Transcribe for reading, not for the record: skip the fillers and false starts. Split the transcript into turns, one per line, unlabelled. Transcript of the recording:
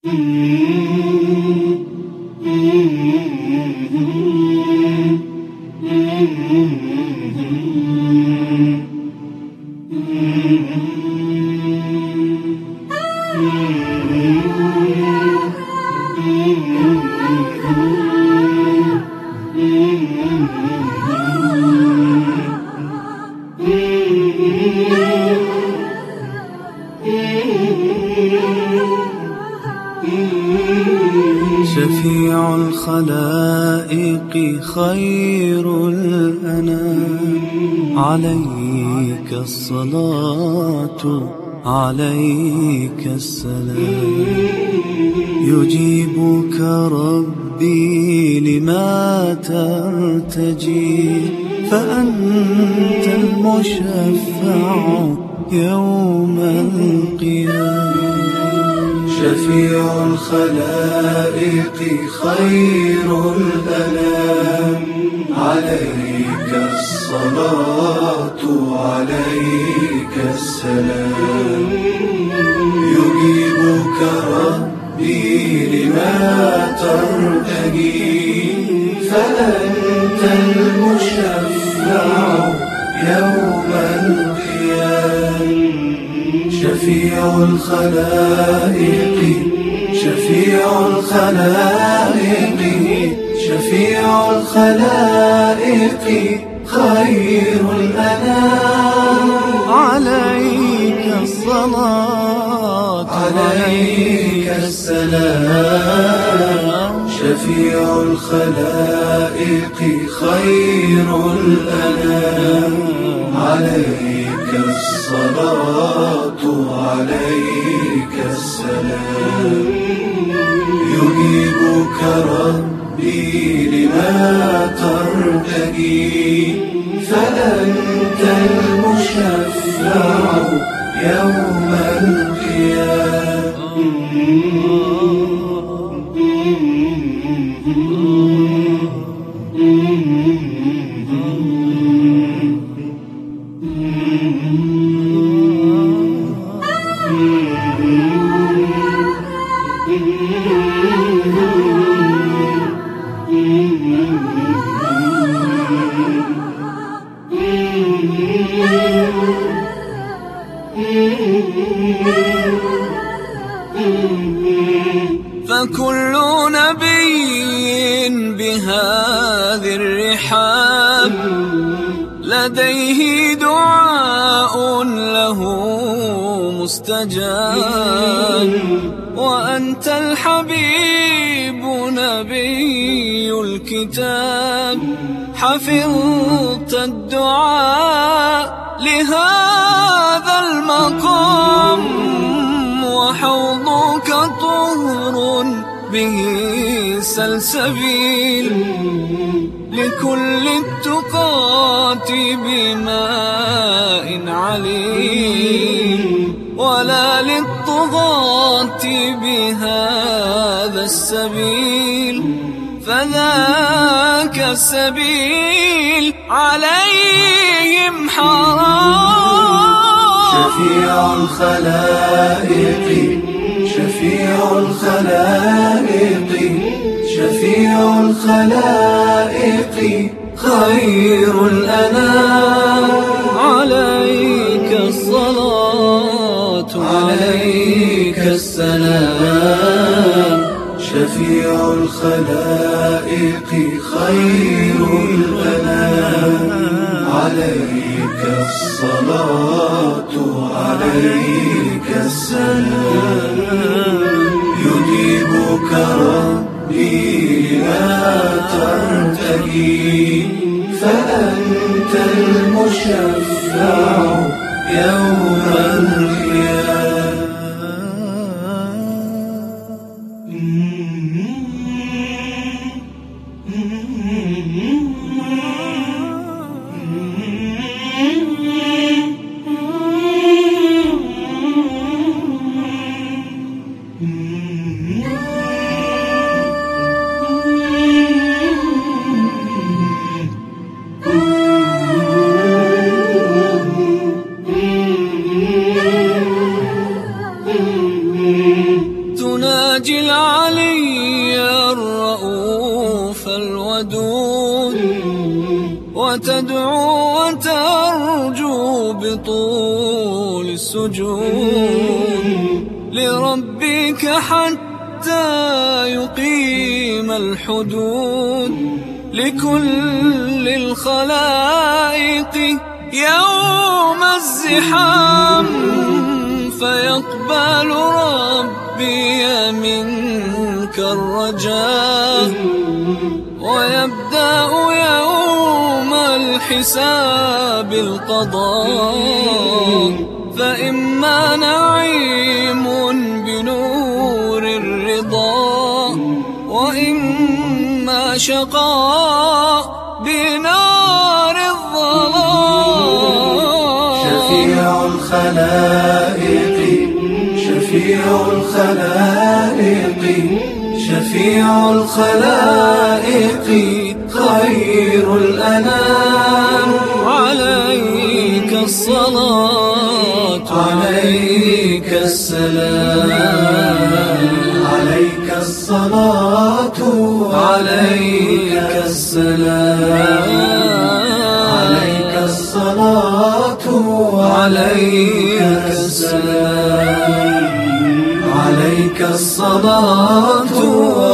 شفيع الخلائق خير الأنام، عليك الصلاة عليك السلام. يجيبك ربي لما ترتجي، فأنت المشفع يوم القيامة. شفيع الخلائق خير الأنام، عليك الصلاة عليك السلام. يجيبك ربي لما ترتجي، فأنت المشفع يوم القيامة. شفيع الخلائق شفيع الخلائق شفيع الخلائق خير الأنام، عليك الصلاة عليك السلام. شفيع الخلائق خير الأنام، عليك الصلاة عليك السلام. يجيبك ربي لما ترتجي، فأنت المشفع يوم القيامة.
فكل نبي بهذه الرحاب لديه دعاء له مستجاب، وأنت الحبيب نبي الكتاب، حفظت الدعاء لهذا المقام، وحوضك طهر به سلسبيل، لكل التقاة بماء عليل، ولا للطغاة بهذا السبيل، فذاك السبيل عليهم حرام.
شفيع الخلائق شفيع الخلائق شفيع الخلائق خير الأنام،
عليك الصلاة عليك السلام.
شفيع الخلائق خير الأنام، عليك الصلاة عليك السلام. يجيبك ربي لا ترتجي، فأنت المشفع يوم القيامة.
تناجي العلي الرؤوف الودود وتدعو وترجو بطول السجود لربك حتى يقيم الحدود لكل الخلائق يوم الزحام، فيقبل ربي منك الرجاء ويبدأ يوم الحساب القضاء، فإما نعيم بنور الرضا وإما شقاء بنار الظلام.
شفيع الخلائق شفيع الخلائق شفيع الخلائق خير الأنام،
عليك الصلاة
عليك السلام، عليك الصلاة عليك السلام، عليك الصلاة عليك السلام، عليك الصلاة